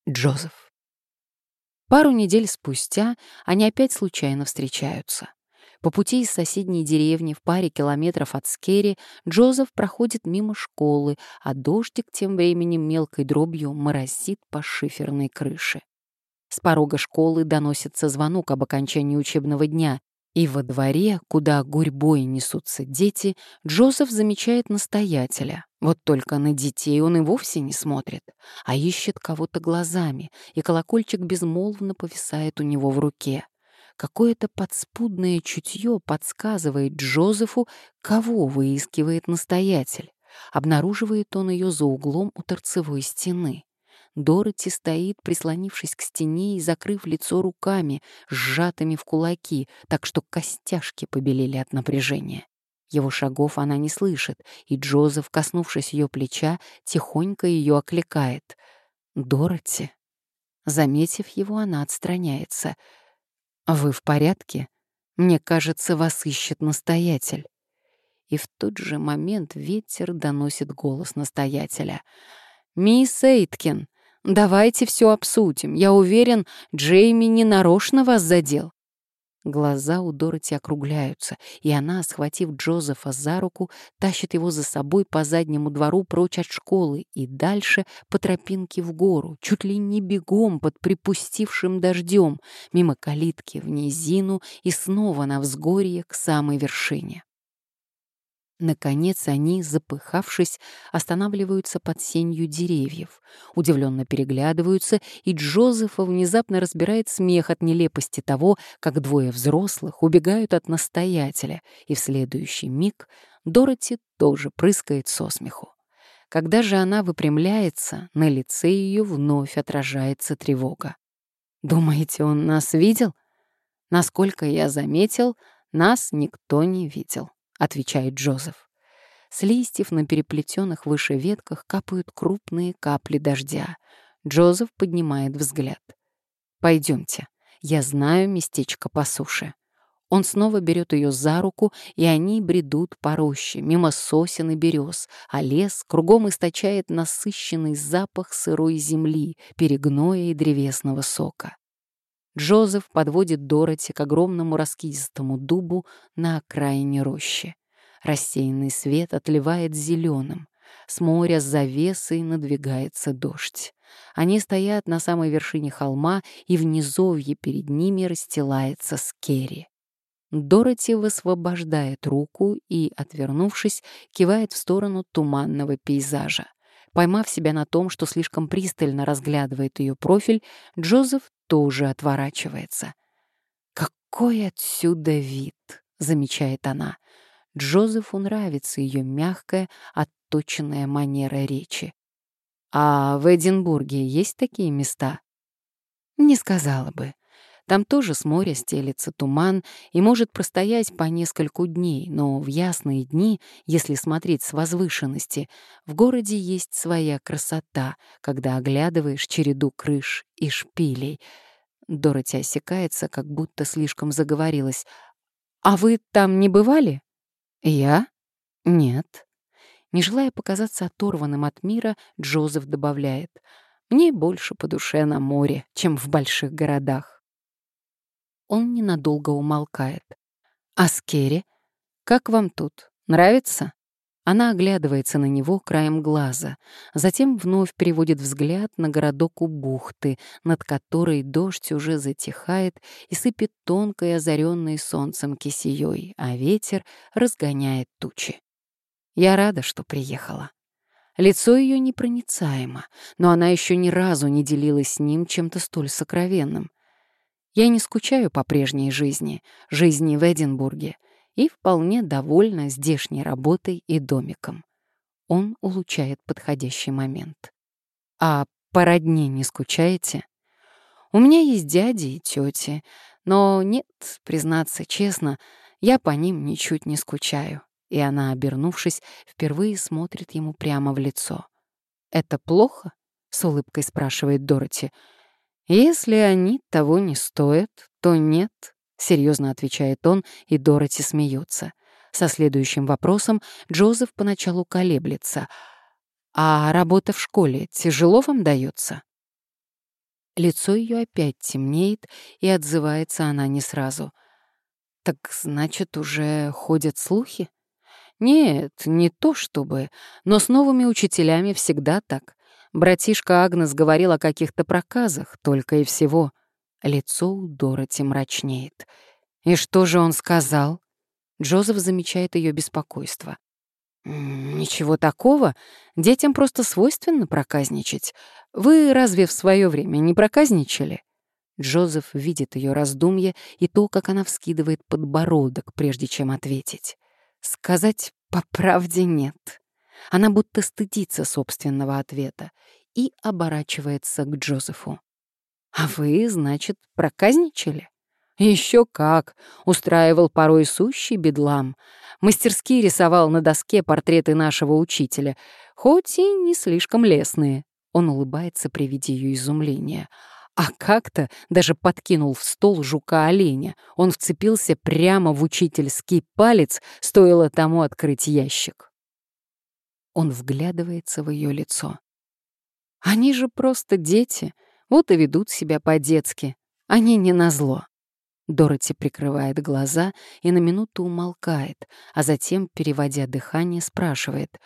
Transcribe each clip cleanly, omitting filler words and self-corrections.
Джозеф. Пару недель спустя они опять случайно встречаются. По пути из соседней деревни в паре километров от Скерри Джозеф проходит мимо школы, а дождик тем временем мелкой дробью моросит по шиферной крыше. С порога школы доносится звонок об окончании учебного дня, и во дворе, куда гурьбой несутся дети, Джозеф замечает настоятеля. Вот только на детей он и вовсе не смотрит, а ищет кого-то глазами, и колокольчик безмолвно повисает у него в руке. Какое-то подспудное чутье подсказывает Джозефу, кого выискивает настоятель. Обнаруживает он ее за углом у торцевой стены. Дороти стоит, прислонившись к стене и закрыв лицо руками, сжатыми в кулаки, так что костяшки побелели от напряжения. Его шагов она не слышит, и Джозеф, коснувшись ее плеча, тихонько ее окликает. «Дороти». Заметив его, она отстраняется. «Вы в порядке? Мне кажется, вас ищет настоятель». И в тот же момент ветер доносит голос настоятеля. «Мисс Эйткин, давайте все обсудим. Я уверен, Джейми не нарочно вас задел». Глаза у Дороти округляются, и она, схватив Джозефа за руку, тащит его за собой по заднему двору прочь от школы и дальше по тропинке в гору, чуть ли не бегом под припустившим дождем, мимо калитки в низину и снова на взгорье к самой вершине. Наконец они, запыхавшись, останавливаются под сенью деревьев, удивленно переглядываются, и Джозефа внезапно разбирает смех от нелепости того, как двое взрослых убегают от настоятеля, и в следующий миг Дороти тоже прыскает со смеху. Когда же она выпрямляется, на лице ее вновь отражается тревога. «Думаете, он нас видел?» «Насколько я заметил, нас никто не видел», — отвечает Джозеф. С листьев на переплетенных выше ветках капают крупные капли дождя. Джозеф поднимает взгляд. «Пойдемте, я знаю местечко по суше». Он снова берет ее за руку, и они бредут по роще, мимо сосен и берез, а лес кругом источает насыщенный запах сырой земли, перегноя и древесного сока. Джозеф подводит Дороти к огромному раскидистому дубу на окраине рощи. Рассеянный свет отливает зеленым. С моря с завесой надвигается дождь. Они стоят на самой вершине холма, и в низовье перед ними расстилается Скерри. Дороти высвобождает руку и, отвернувшись, кивает в сторону туманного пейзажа. Поймав себя на том, что слишком пристально разглядывает ее профиль, Джозеф тоже отворачивается. «Какой отсюда вид!» — замечает она. Джозефу нравится ее мягкая, отточенная манера речи. «А в Эдинбурге есть такие места?» «Не сказала бы. Там тоже с моря стелется туман и может простоять по нескольку дней, но в ясные дни, если смотреть с возвышенности, в городе есть своя красота, когда оглядываешь череду крыш и шпилей». Дороти осекается, как будто слишком заговорилась. «А вы там не бывали?» «Я? Нет». Не желая показаться оторванным от мира, Джозеф добавляет: «Мне больше по душе на море, чем в больших городах». Он ненадолго умолкает. «А Скерри? Как вам тут? Нравится?» Она оглядывается на него краем глаза, затем вновь переводит взгляд на городок у бухты, над которой дождь уже затихает и сыпет тонкой, озаренной солнцем кисеей, а ветер разгоняет тучи. «Я рада, что приехала». Лицо ее непроницаемо, но она еще ни разу не делилась с ним чем-то столь сокровенным. «Я не скучаю по прежней жизни в Эдинбурге, и вполне довольна здешней работой и домиком». Он улучшает подходящий момент. «А по родне не скучаете?» «У меня есть дяди и тети, но нет, признаться честно, я по ним ничуть не скучаю». И она, обернувшись, впервые смотрит ему прямо в лицо. «Это плохо?» — с улыбкой спрашивает Дороти. «Если они того не стоят, то нет», — серьезно отвечает он, и Дороти смеется. Со следующим вопросом Джозеф поначалу колеблется. «А работа в школе тяжело вам дается?» Лицо ее опять темнеет, и отзывается она не сразу. «Так значит, уже ходят слухи?» «Нет, не то чтобы, но с новыми учителями всегда так. Братишка Агнес говорил о каких-то проказах, только и всего». Лицо у Дороти мрачнеет. «И что же он сказал?» Джозеф замечает ее беспокойство. «Ничего такого. Детям просто свойственно проказничать. Вы разве в свое время не проказничали?» Джозеф видит ее раздумье и то, как она вскидывает подбородок, прежде чем ответить. Сказать по правде нет. Она будто стыдится собственного ответа и оборачивается к Джозефу. «А вы, значит, проказничали?» «Еще как! Устраивал порой сущий бедлам. Мастерски рисовал на доске портреты нашего учителя, хоть и не слишком лестные». Он улыбается при виде ее изумления. А как-то даже подкинул в стол жука-оленя. Он вцепился прямо в учительский палец, стоило тому открыть ящик. Он вглядывается в ее лицо. «Они же просто дети, вот и ведут себя по-детски. Они не назло». Дороти прикрывает глаза и на минуту умолкает, а затем, переводя дыхание, спрашивает: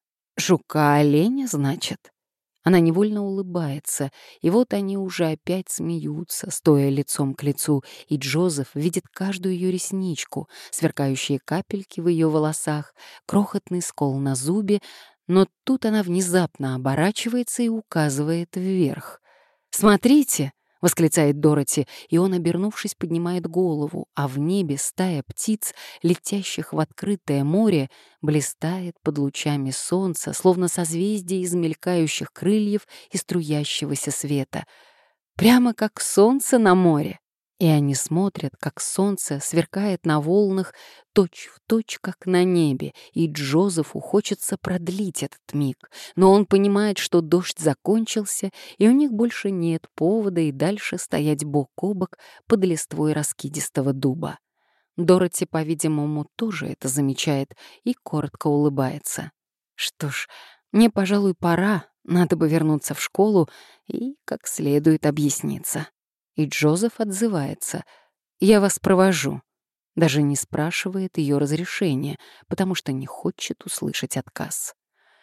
«Жука-оленя, значит?» Она невольно улыбается, и вот они уже опять смеются, стоя лицом к лицу, и Джозеф видит каждую ее ресничку, сверкающие капельки в ее волосах, крохотный скол на зубе, но тут она внезапно оборачивается и указывает вверх. «Смотрите!» — восклицает Дороти, и он, обернувшись, поднимает голову, а в небе стая птиц, летящих в открытое море, блистает под лучами солнца, словно созвездие из мелькающих крыльев и струящегося света. Прямо как солнце на море. И они смотрят, как солнце сверкает на волнах точь-в-точь, как на небе, и Джозефу хочется продлить этот миг, но он понимает, что дождь закончился, и у них больше нет повода и дальше стоять бок о бок под листвой раскидистого дуба. Дороти, по-видимому, тоже это замечает и коротко улыбается. «Что ж, мне, пожалуй, пора, надо бы вернуться в школу и как следует объясниться». И Джозеф отзывается: «Я вас провожу». Даже не спрашивает ее разрешения, потому что не хочет услышать отказ.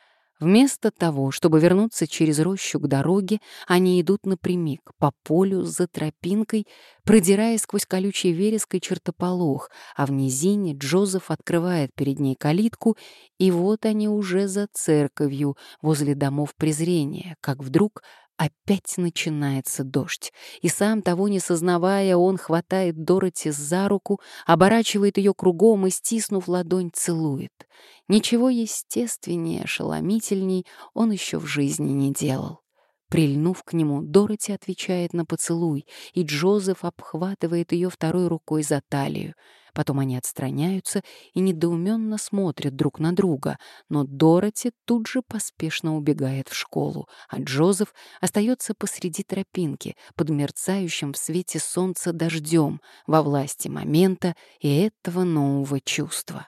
Вместо того, чтобы вернуться через рощу к дороге, они идут напрямик, по полю, за тропинкой, продирая сквозь колючий вереск и чертополох, а в низине Джозеф открывает перед ней калитку, и вот они уже за церковью, возле домов презрения, как вдруг опять начинается дождь, и сам того не сознавая, он хватает Дороти за руку, оборачивает ее кругом и, стиснув ладонь, целует. Ничего естественнее, ошеломительней он еще в жизни не делал. Прильнув к нему, Дороти отвечает на поцелуй, и Джозеф обхватывает ее второй рукой за талию. Потом они отстраняются и недоуменно смотрят друг на друга, но Дороти тут же поспешно убегает в школу, а Джозеф остается посреди тропинки, под мерцающим в свете солнца дождем, во власти момента и этого нового чувства.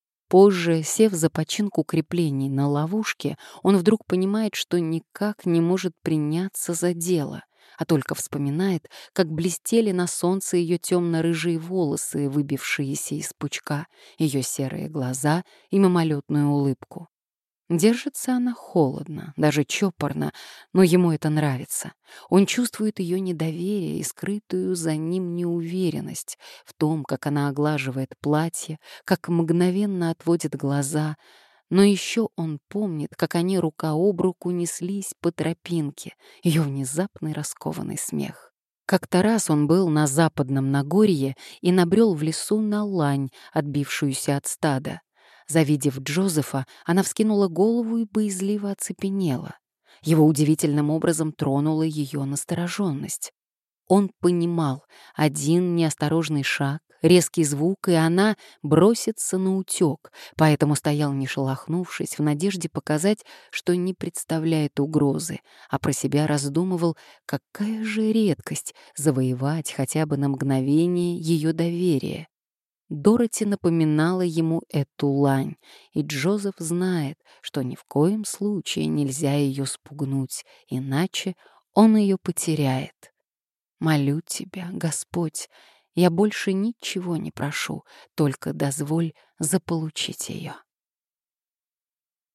Позже, сев за починку креплений на ловушке, он вдруг понимает, что никак не может приняться за дело, а только вспоминает, как блестели на солнце ее темно-рыжие волосы, выбившиеся из пучка, ее серые глаза и мимолетную улыбку. Держится она холодно, даже чопорно, но ему это нравится. Он чувствует ее недоверие и скрытую за ним неуверенность в том, как она оглаживает платье, как мгновенно отводит глаза. Но еще он помнит, как они рука об руку неслись по тропинке, ее внезапный раскованный смех. Как-то раз он был на западном Нагорье и набрел в лесу на лань, отбившуюся от стада. Завидев Джозефа, она вскинула голову и боязливо оцепенела. Его удивительным образом тронула ее настороженность. Он понимал, один неосторожный шаг, резкий звук, и она бросится на утек, поэтому стоял не шелохнувшись, в надежде показать, что не представляет угрозы, а про себя раздумывал, какая же редкость завоевать хотя бы на мгновение ее доверие. Дороти напоминала ему эту лань, и Джозеф знает, что ни в коем случае нельзя ее спугнуть, иначе он ее потеряет. Молю тебя, Господь, я больше ничего не прошу, только дозволь заполучить ее.